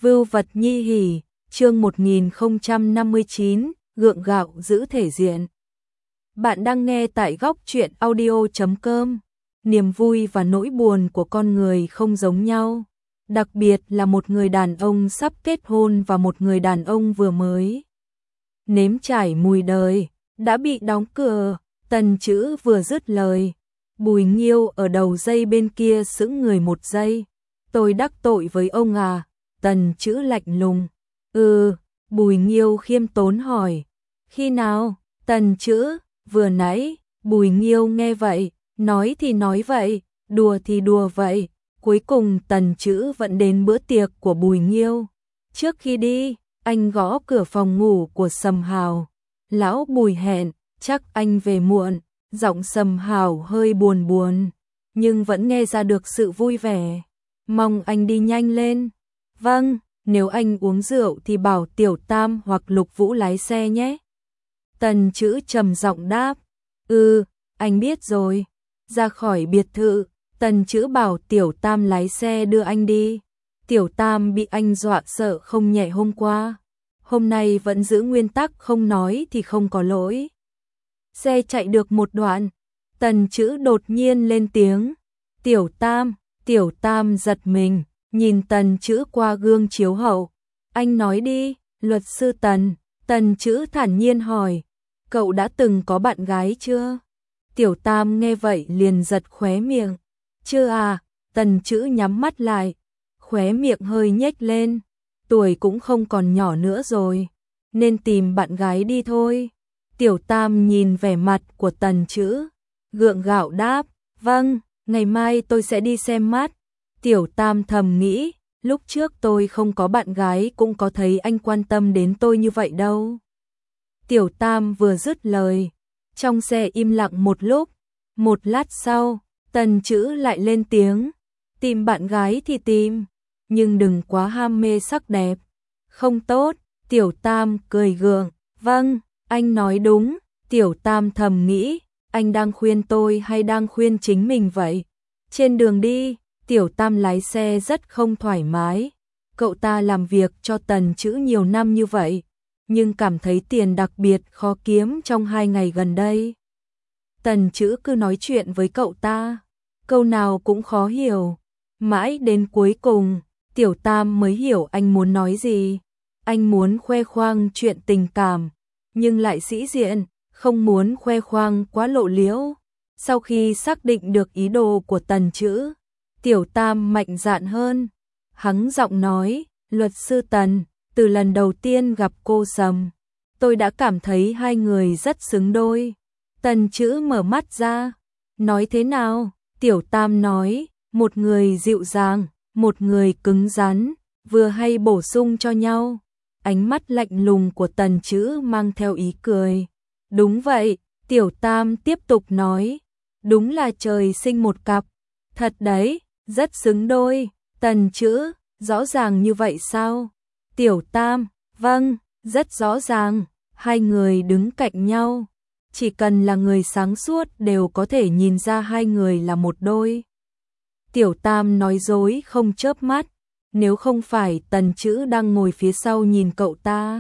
Vưu vật nhi hỉ, chương 1059, gượng gạo giữ thể diện. Bạn đang nghe tại góc truyện audio.com. Niềm vui và nỗi buồn của con người không giống nhau, đặc biệt là một người đàn ông sắp kết hôn và một người đàn ông vừa mới nếm trải mùi đời, đã bị đóng cửa. Tần Chữ vừa dứt lời, Bùi Nghiêu ở đầu dây bên kia sững người một giây. Tôi đắc tội với ông à? Tần Chữ lạnh lùng. Bùi Nghiêu khiêm tốn hỏi. Khi nào? Tần Chữ, vừa nãy. Bùi Nghiêu nghe vậy, nói thì nói vậy, đùa thì đùa vậy. Cuối cùng Tần Chữ vẫn đến bữa tiệc của Bùi Nghiêu. Trước khi đi, anh gõ cửa phòng ngủ của Sầm Hào. Lão Bùi hẹn, chắc anh về muộn. Giọng Sầm Hào hơi buồn buồn, nhưng vẫn nghe ra được sự vui vẻ. Mong anh đi nhanh lên. Vâng, nếu anh uống rượu thì bảo Tiểu Tam hoặc Lục Vũ lái xe nhé. Tần Chữ trầm giọng đáp. Anh biết rồi. Ra khỏi biệt thự, Tần Chữ bảo Tiểu Tam lái xe đưa anh đi. Tiểu Tam bị anh dọa sợ không nhẹ hôm qua. Hôm nay vẫn giữ nguyên tắc không nói thì không có lỗi. Xe chạy được một đoạn, Tần Chữ đột nhiên lên tiếng. Tiểu Tam. Tiểu Tam giật mình, nhìn Tần Chữ qua gương chiếu hậu. Anh nói đi, luật sư Tần. Tần Chữ thản nhiên hỏi. Cậu đã từng có bạn gái chưa? Tiểu Tam nghe vậy liền giật khóe miệng. Chưa à? Tần Chữ nhắm mắt lại, khóe miệng hơi nhếch lên. Tuổi cũng không còn nhỏ nữa rồi, nên tìm bạn gái đi thôi. Tiểu Tam nhìn vẻ mặt của Tần Chữ, gượng gạo đáp. Vâng, ngày mai tôi sẽ đi xem mắt. Tiểu Tam thầm nghĩ, lúc trước tôi không có bạn gái cũng có thấy anh quan tâm đến tôi như vậy đâu. Tiểu Tam vừa dứt lời, trong xe im lặng một lúc. Một lát sau, Tần Chữ lại lên tiếng. Tìm bạn gái thì tìm, nhưng đừng quá ham mê sắc đẹp. Không tốt. Tiểu Tam cười gượng. Vâng, anh nói đúng. Tiểu Tam thầm nghĩ, anh đang khuyên tôi hay đang khuyên chính mình vậy? Trên đường đi, Tiểu Tam lái xe rất không thoải mái. Cậu ta làm việc cho Tần Chữ nhiều năm như vậy, nhưng cảm thấy tiền đặc biệt khó kiếm trong 2 ngày gần đây. Tần Chữ cứ nói chuyện với cậu ta, câu nào cũng khó hiểu. Mãi đến cuối cùng, Tiểu Tam mới hiểu anh muốn nói gì. Anh muốn khoe khoang chuyện tình cảm, nhưng lại sĩ diện, không muốn khoe khoang quá lộ liễu. Sau khi xác định được ý đồ của Tần Chữ, Tiểu Tam mạnh dạn hơn. Hắng giọng nói, luật sư Tần, từ lần đầu tiên gặp cô Sầm, tôi đã cảm thấy hai người rất xứng đôi. Tần Chữ mở mắt ra. Nói thế nào? Tiểu Tam nói, một người dịu dàng, một người cứng rắn, vừa hay bổ sung cho nhau. Ánh mắt lạnh lùng của Tần Chữ mang theo ý cười. Đúng vậy, Tiểu Tam tiếp tục nói. Đúng là trời sinh một cặp. Thật đấy, rất xứng đôi. Tần Chữ, rõ ràng như vậy sao? Tiểu Tam, vâng, rất rõ ràng. Hai người đứng cạnh nhau, chỉ cần là người sáng suốt đều có thể nhìn ra hai người là một đôi. Tiểu Tam nói dối không chớp mắt. Nếu không phải Tần Chữ đang ngồi phía sau nhìn cậu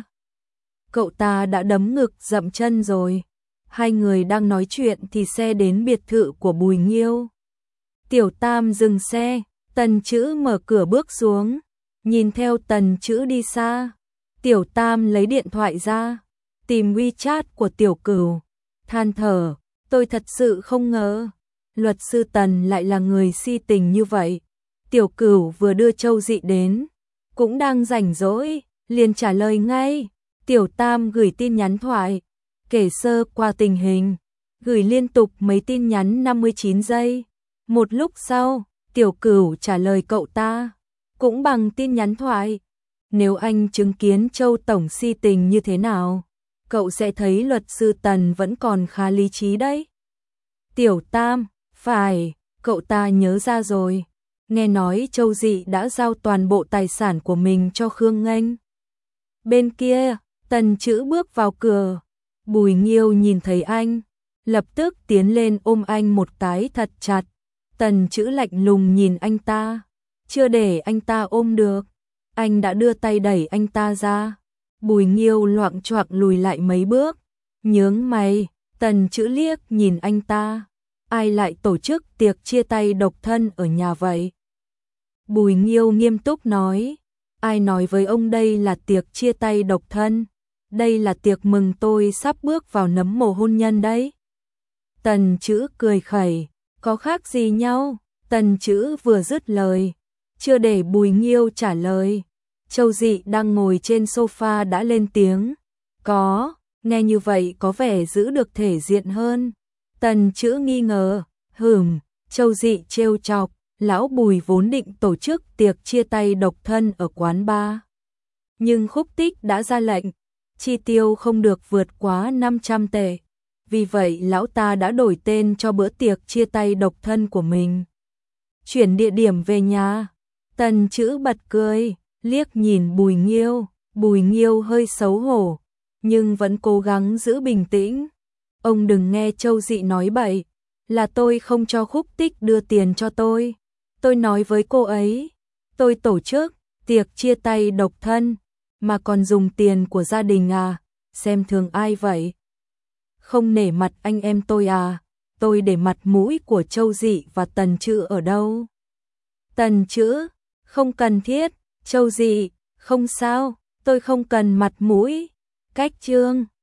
ta đã đấm ngực dậm chân rồi. Hai người đang nói chuyện thì xe đến biệt thự của Bùi Nghiêu. Tiểu Tam dừng xe, Tần Chữ mở cửa bước xuống, nhìn theo Tần Chữ đi xa. Tiểu Tam lấy điện thoại ra, tìm WeChat của Tiểu Cửu, than thở, tôi thật sự không ngờ luật sư Tần lại là người si tình như vậy. Tiểu Cửu vừa đưa Châu Dị đến, cũng đang rảnh rỗi, liền trả lời ngay. Tiểu Tam gửi tin nhắn thoại, kể sơ qua tình hình, gửi liên tục mấy tin nhắn 59 giây. Một lúc sau, Tiểu Cửu trả lời cậu ta, cũng bằng tin nhắn thoại. Nếu anh chứng kiến Châu Tổng si tình như thế nào, cậu sẽ thấy luật sư Tần vẫn còn khá lý trí đấy. Tiểu Tam, phải, cậu ta nhớ ra rồi. Nghe nói Châu Dị đã giao toàn bộ tài sản của mình cho Khương Nghênh. Bên kia, Tần Chữ bước vào cửa. Bùi Nghiêu nhìn thấy anh, lập tức tiến lên ôm anh một cái thật chặt. Tần Chữ lạnh lùng nhìn anh ta, chưa để anh ta ôm được. Anh đã đưa tay đẩy anh ta ra. Bùi Nghiêu loạng choạng lùi lại mấy bước, nhướng mày, Tần Chữ liếc nhìn anh ta. Ai lại tổ chức tiệc chia tay độc thân ở nhà vậy? Bùi Nghiêu nghiêm túc nói, ai nói với ông đây là tiệc chia tay độc thân? Đây là tiệc mừng tôi sắp bước vào nấm mồ hôn nhân đấy. Tần Chữ cười khẩy, có khác gì nhau? Tần Chữ vừa dứt lời, chưa để Bùi Nghiêu trả lời, Châu Dị đang ngồi trên sofa đã lên tiếng. Có, nghe như vậy có vẻ giữ được thể diện hơn. Tần Chữ nghi ngờ, Châu Dị trêu chọc, lão Bùi vốn định tổ chức tiệc chia tay độc thân ở quán bar. Nhưng Khúc Tích đã ra lệnh, chi tiêu không được vượt quá 500 tệ. Vì vậy lão ta đã đổi tên cho bữa tiệc chia tay độc thân của mình. Chuyển địa điểm về nhà. Tần Chữ bật cười, liếc nhìn Bùi Nghiêu. Bùi Nghiêu hơi xấu hổ, nhưng vẫn cố gắng giữ bình tĩnh. Ông đừng nghe Châu Dị nói bậy, là tôi không cho Khúc Tích đưa tiền cho tôi. Tôi nói với cô ấy, tôi tổ chức tiệc chia tay độc thân, mà còn dùng tiền của gia đình à, xem thường ai vậy? Không nể mặt anh em tôi à, tôi để mặt mũi của Châu Dị và Tần Chữ ở đâu? Tần Chữ, không cần thiết. Châu Dị, không sao, tôi không cần mặt mũi. Cách chương